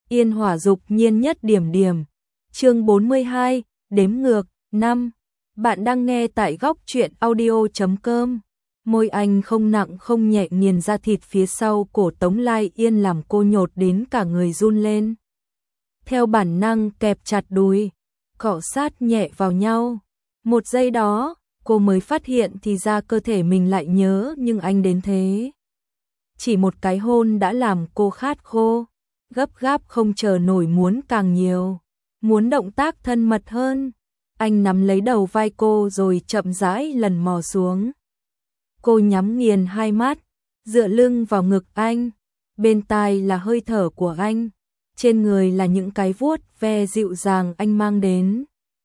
Yên hỏa dục nhiên nhất điểm điểm. Chương 42, đếm ngược, 5. Bạn đang nghe tại góc truyện audio.com. Môi anh không nặng không nhẹ nghiền ra thịt phía sau cổ Tống Lai Yên làm cô nhột đến cả người run lên. Theo bản năng kẹp chặt đùi, cọ sát nhẹ vào nhau. Một giây đó, cô mới phát hiện thì ra cơ thể mình lại nhớ nhưng anh đến thế. Chỉ một cái hôn đã làm cô khát khô, gấp gáp không chờ nổi muốn càng nhiều, muốn động tác thân mật hơn. Anh nắm lấy đầu vai cô rồi chậm rãi lần mò xuống. Cô nhắm nghiền hai mắt, dựa lưng vào ngực anh, bên tai là hơi thở của anh, trên người là những cái vuốt ve dịu dàng anh mang đến.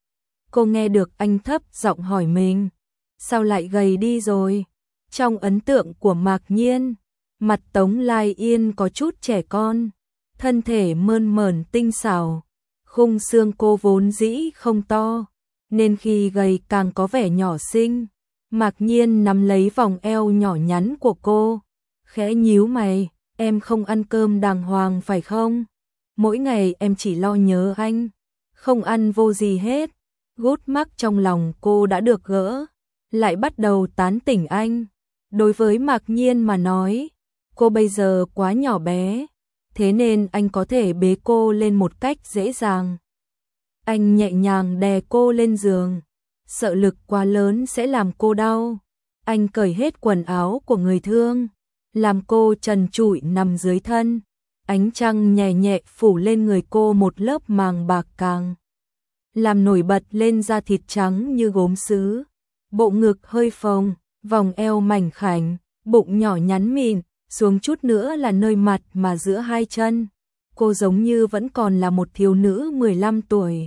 Cô nghe được anh thấp giọng hỏi mình, sao lại gầy đi rồi? Trong ấn tượng của Mạc Nhiên, mặt Tống Lai Yên có chút trẻ con, thân thể mơn mởn tinh xảo, khung xương cô vốn dĩ không to, nên khi gầy càng có vẻ nhỏ xinh. Mạc Nhiên nắm lấy vòng eo nhỏ nhắn của cô, khẽ nhíu mày, em không ăn cơm đàng hoàng phải không? Mỗi ngày em chỉ lo nhớ anh, không ăn vô gì hết. Gút mắc trong lòng cô đã được gỡ, lại bắt đầu tán tỉnh anh. Đối với Mạc Nhiên mà nói, cô bây giờ quá nhỏ bé, thế nên anh có thể bế cô lên một cách dễ dàng. Anh nhẹ nhàng đè cô lên giường, sợ lực quá lớn sẽ làm cô đau. Anh cởi hết quần áo của người thương, làm cô trần trụi nằm dưới thân. Ánh trăng nhẹ nhẹ phủ lên người cô một lớp màng bạc càng làm nổi bật lên da thịt trắng như gốm sứ. Bộ ngực hơi phồng, vòng eo mảnh khảnh, bụng nhỏ nhắn mịn, xuống chút nữa là nơi mặt mà giữa hai chân. Cô giống như vẫn còn là một thiếu nữ 15 tuổi.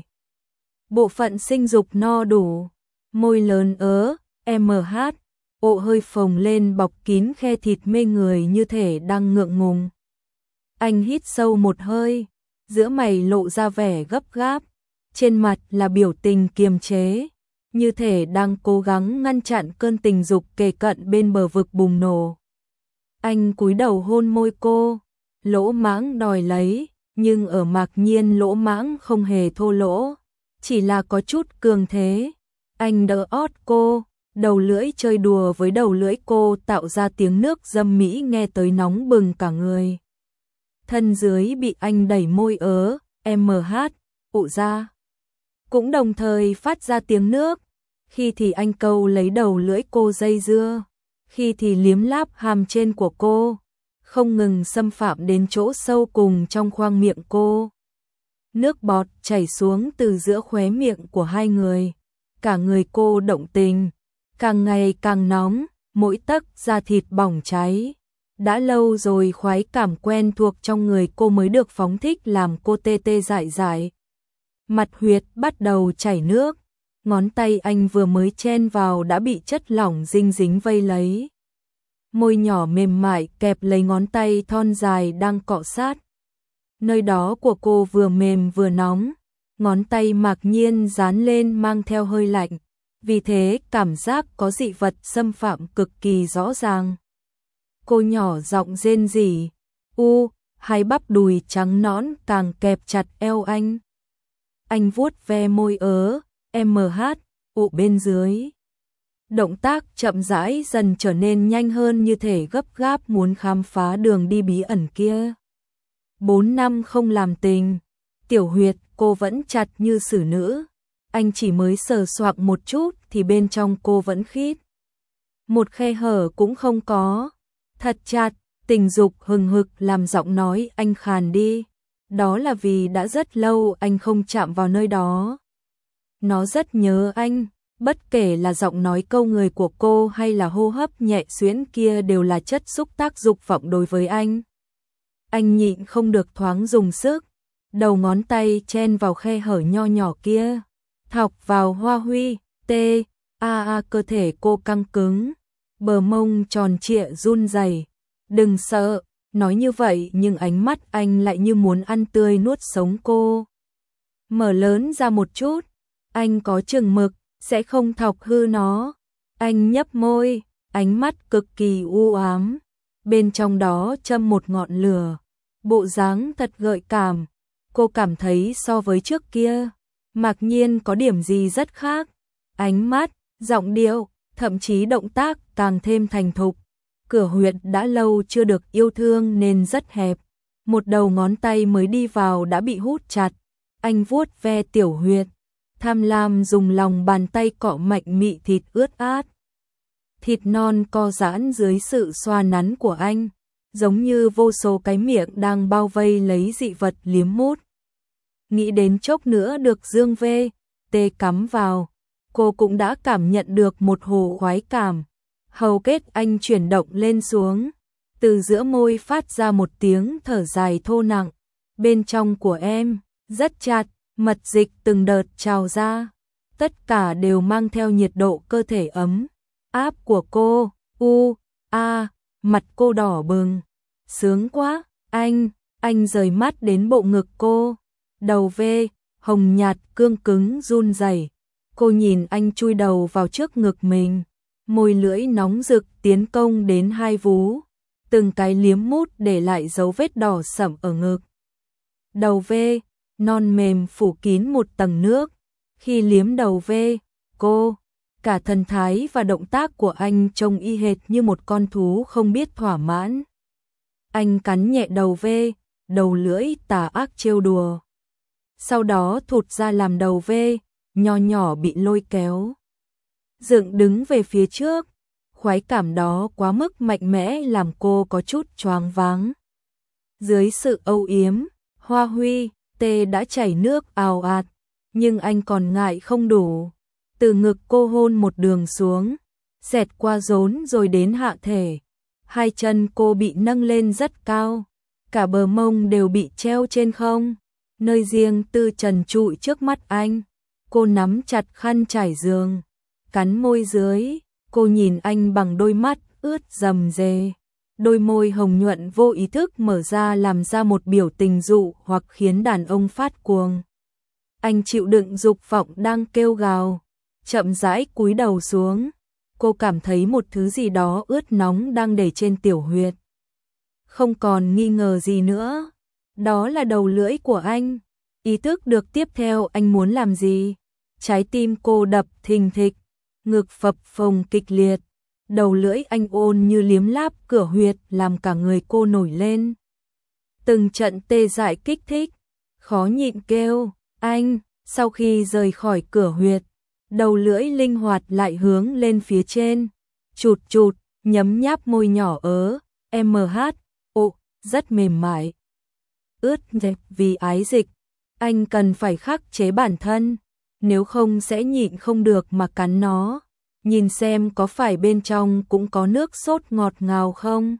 Bộ phận sinh dục no đủ, môi lớn MH, ộ hơi phồng lên bọc kín khe thịt mê người như thể đang ngượng ngùng. Anh hít sâu một hơi, giữa mày lộ ra vẻ gấp gáp, trên mặt là biểu tình kiềm chế, như thể đang cố gắng ngăn chặn cơn tình dục kề cận bên bờ vực bùng nổ. Anh cúi đầu hôn môi cô, lỗ mãng đòi lấy, nhưng ở Mạc Nhiên lỗ mãng không hề thô lỗ, chỉ là có chút cường thế. Anh đỡ ót cô, đầu lưỡi chơi đùa với đầu lưỡi cô tạo ra tiếng nước dâm mỹ nghe tới nóng bừng cả người. Thân dưới bị anh đẩy môi MH, ụ ra. Cũng đồng thời phát ra tiếng nước, khi thì anh câu lấy đầu lưỡi cô dây dưa, khi thì liếm láp hàm trên của cô, không ngừng xâm phạm đến chỗ sâu cùng trong khoang miệng cô. Nước bọt chảy xuống từ giữa khóe miệng của hai người, cả người cô động tình, càng ngày càng nóng, mỗi tấc da thịt bỏng cháy. Đã lâu rồi khoái cảm quen thuộc trong người cô mới được phóng thích làm cô tê tê dại dại. Mặt huyệt bắt đầu chảy nước, ngón tay anh vừa mới chen vào đã bị chất lỏng dinh dính vây lấy. Môi nhỏ mềm mại kẹp lấy ngón tay thon dài đang cọ sát. Nơi đó của cô vừa mềm vừa nóng, ngón tay Mạc Nhiên dán lên mang theo hơi lạnh, vì thế cảm giác có dị vật xâm phạm cực kỳ rõ ràng. Cô nhỏ giọng rên rỉ, hai bắp đùi trắng nõn càng kẹp chặt eo anh. Anh vuốt ve môi MH, ụ bên dưới. Động tác chậm rãi dần trở nên nhanh hơn như thể gấp gáp muốn khám phá đường đi bí ẩn kia. 4 năm không làm tình, tiểu huyệt cô vẫn chặt như xử nữ. Anh chỉ mới sờ soạng một chút thì bên trong cô vẫn khít. Một khe hở cũng không có. Thật chặt, tình dục hừng hực làm giọng nói anh khàn đi. Đó là vì đã rất lâu anh không chạm vào nơi đó. Nó rất nhớ anh, bất kể là giọng nói câu người của cô hay là hô hấp nhẹ xuyễn kia đều là chất xúc tác dục vọng đối với anh. Anh nhịn không được thoáng dùng sức, đầu ngón tay chen vào khe hở nho nhỏ kia, thọc vào hoa huy, cơ thể cô căng cứng, bờ mông tròn trịa run rẩy. Đừng sợ, nói như vậy nhưng ánh mắt anh lại như muốn ăn tươi nuốt sống cô. Mở lớn ra một chút, anh có chừng mực, sẽ không thọc hư nó. Anh nhấp môi, ánh mắt cực kỳ u ám, bên trong đó châm một ngọn lửa, bộ dáng thật gợi cảm, cô cảm thấy so với trước kia, Mạc Nhiên có điểm gì rất khác. Ánh mắt, giọng điệu, thậm chí động tác càng thêm thành thục. Cửa huyệt đã lâu chưa được yêu thương nên rất hẹp. Một đầu ngón tay mới đi vào đã bị hút chặt. Anh vuốt ve tiểu huyệt, tham lam dùng lòng bàn tay cọ mạnh mị thịt ướt át. Thịt non co giãn dưới sự xoa nắn của anh, giống như vô số cái miệng đang bao vây lấy dị vật liếm mút. Nghĩ đến chốc nữa được Dương V.T cắm vào, cô cũng đã cảm nhận được một hồ khoái cảm. Hầu kết anh chuyển động lên xuống, từ giữa môi phát ra một tiếng thở dài thô nặng. Bên trong của em, rất chặt, mật dịch từng đợt trào ra. Tất cả đều mang theo nhiệt độ cơ thể ấm áp của cô. Mặt cô đỏ bừng. Sướng quá, anh rời mắt đến bộ ngực cô. Đầu V, hồng nhạt cương cứng run rẩy. Cô nhìn anh chui đầu vào trước ngực mình, môi lưỡi nóng rực tiến công đến hai vú, từng cái liếm mút để lại dấu vết đỏ sẫm ở ngực. Đầu V, non mềm phủ kín một tầng nước. Khi liếm đầu V, cả thần thái và động tác của anh trông y hệt như một con thú không biết thỏa mãn. Anh cắn nhẹ đầu V, đầu lưỡi tà ác trêu đùa. Sau đó thụt ra làm đầu V, nho nhỏ bị lôi kéo dựng đứng về phía trước. Khoái cảm đó quá mức mạnh mẽ làm cô có chút choáng váng. Dưới sự âu yếm, Hoa Huy T đã chảy nước ào ạt, nhưng anh còn ngại không đủ. Từ ngực cô hôn một đường xuống, xẹt qua rốn rồi đến hạ thể. Hai chân cô bị nâng lên rất cao, cả bờ mông đều bị treo trên không, nơi riêng tư trần trụi trước mắt anh. Cô nắm chặt khăn trải giường, cắn môi dưới. Cô nhìn anh bằng đôi mắt ướt rầm rề, đôi môi hồng nhuận vô ý thức mở ra làm ra một biểu tình dụ hoặc khiến đàn ông phát cuồng. Anh chịu đựng dục vọng đang kêu gào, chậm rãi cúi đầu xuống. Cô cảm thấy một thứ gì đó ướt nóng đang để trên tiểu huyệt. Không còn nghi ngờ gì nữa, đó là đầu lưỡi của anh. Ý thức được tiếp theo anh muốn làm gì. Trái tim cô đập thình thịch, ngực phập phồng kịch liệt. Đầu lưỡi anh ôn như liếm láp cửa huyệt làm cả người cô nổi lên. Từng trận tê dại kích thích, khó nhịn kêu, anh. Sau khi rời khỏi cửa huyệt, đầu lưỡi linh hoạt lại hướng lên phía trên, chụt chụt, nhấm nháp môi nhỏ rất mềm mại. Ướt nhẹp vì ái dịch, anh cần phải khắc chế bản thân, nếu không sẽ nhịn không được mà cắn nó. Nhìn xem có phải bên trong cũng có nước sốt ngọt ngào không?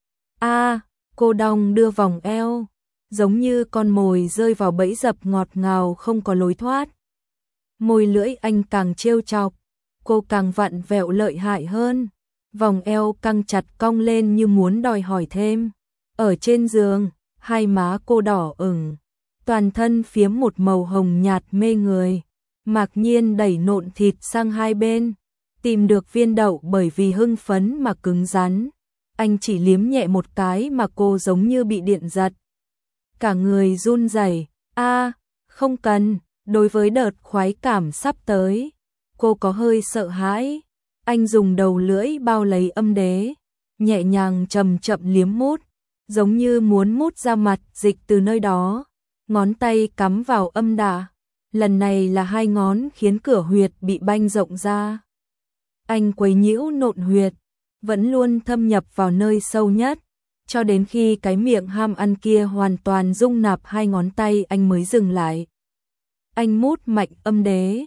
Cô đong đưa vòng eo, giống như con mồi rơi vào bẫy dập ngọt ngào không có lối thoát. Môi lưỡi anh càng trêu chọc, cô càng vặn vẹo lợi hại hơn. Vòng eo căng chặt cong lên như muốn đòi hỏi thêm. Ở trên giường, hai má cô đỏ ửng, toàn thân phiếm một màu hồng nhạt mê người. Mạc Nhiên đẩy nộn thịt sang hai bên, tìm được viên đậu bởi vì hưng phấn mà cứng rắn. Anh chỉ liếm nhẹ một cái mà cô giống như bị điện giật. Cả người run rẩy. Không cần. Đối với đợt khoái cảm sắp tới, cô có hơi sợ hãi. Anh dùng đầu lưỡi bao lấy âm đế, nhẹ nhàng chậm chậm liếm mút, giống như muốn mút ra mặt dịch từ nơi đó. Ngón tay cắm vào âm đà, lần này là hai ngón khiến cửa huyệt bị banh rộng ra. Anh quấy nhiễu nộn huyệt, vẫn luôn thâm nhập vào nơi sâu nhất, cho đến khi cái miệng ham ăn kia hoàn toàn dung nạp hai ngón tay anh mới dừng lại. Anh mút mạnh âm đế.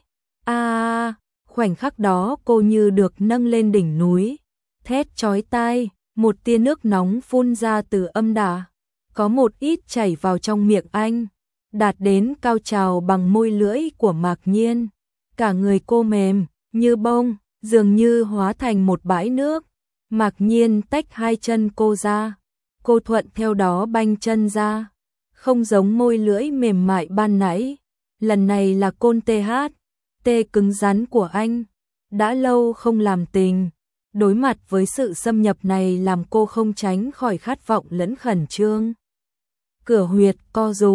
Khoảnh khắc đó cô như được nâng lên đỉnh núi, thét chói tai, một tia nước nóng phun ra từ âm đà, có một ít chảy vào trong miệng anh, đạt đến cao trào bằng môi lưỡi của Mạc Nhiên. Cả người cô mềm như bông, dường như hóa thành một bãi nước. Mạc Nhiên tách hai chân cô ra, cô thuận theo đó banh chân ra, không giống môi lưỡi mềm mại ban nãy. Lần này là côn tê cứng rắn của anh. Đã lâu không làm tình, đối mặt với sự xâm nhập này làm cô không tránh khỏi khát vọng lẫn khẩn trương. Cửa huyệt co rúm,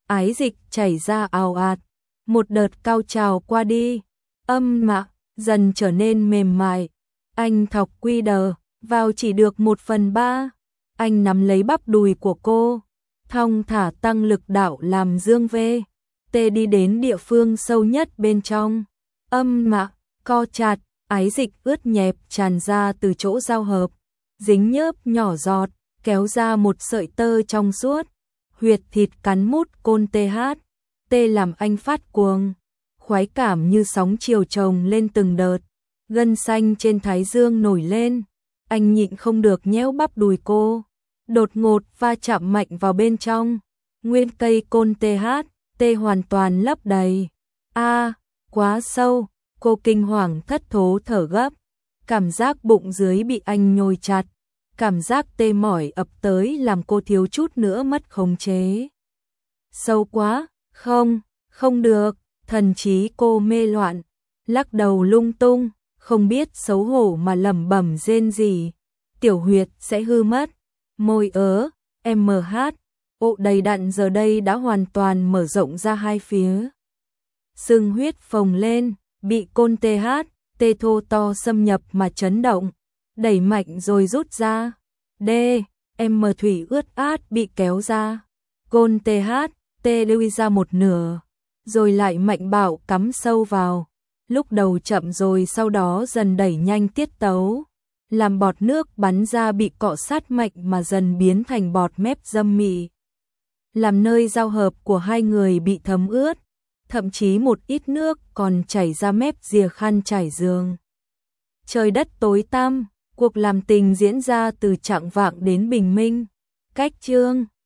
ái dịch chảy ra ào ạt, một đợt cao trào qua đi, âm mạ dần trở nên mềm mại. Anh thọc quy đờ vào chỉ được 1/3, anh nắm lấy bắp đùi của cô, thong thả tăng lực đạo làm dương vê. Tê đi đến địa phương sâu nhất bên trong, âm mạ co chặt, ái dịch ướt nhẹp tràn ra từ chỗ giao hợp, dính nhớp nhỏ giọt, kéo ra một sợi tơ trong suốt, huyệt thịt cắn mút côn TH. Tê làm anh phát cuồng, khoái cảm như sóng chiều chồng lên từng đợt, gân xanh trên thái dương nổi lên, anh nhịn không được nhéo bắp đùi cô, đột ngột va chạm mạnh vào bên trong, nguyên cây côn TH, Tê hoàn toàn lấp đầy. Quá sâu, cô kinh hoàng thất thố thở gấp, cảm giác bụng dưới bị anh nhồi chặt, cảm giác tê mỏi ập tới làm cô thiếu chút nữa mất khống chế. Sâu quá, không được, thần trí cô mê loạn, lắc đầu lung tung, không biết xấu hổ mà lẩm bẩm rên gì, tiểu huyệt sẽ hư mất, môi MH, ộ đầy đặn giờ đây đã hoàn toàn mở rộng ra hai phía. Sưng huyết phồng lên, bị côn TH, tê thô to xâm nhập mà chấn động, đẩy mạnh rồi rút ra. Thủy ướt át bị kéo ra. Côn TH, tê lui ra một nửa, rồi lại mạnh bạo cắm sâu vào. Lúc đầu chậm rồi sau đó dần đẩy nhanh tiết tấu, làm bọt nước bắn ra bị cọ sát mạnh mà dần biến thành bọt mép dâm mị, làm nơi giao hợp của hai người bị thấm ướt, thậm chí một ít nước còn chảy ra mép rìa khăn trải giường. Trời đất tối tăm, cuộc làm tình diễn ra từ chạng vạng đến bình minh. Cách chương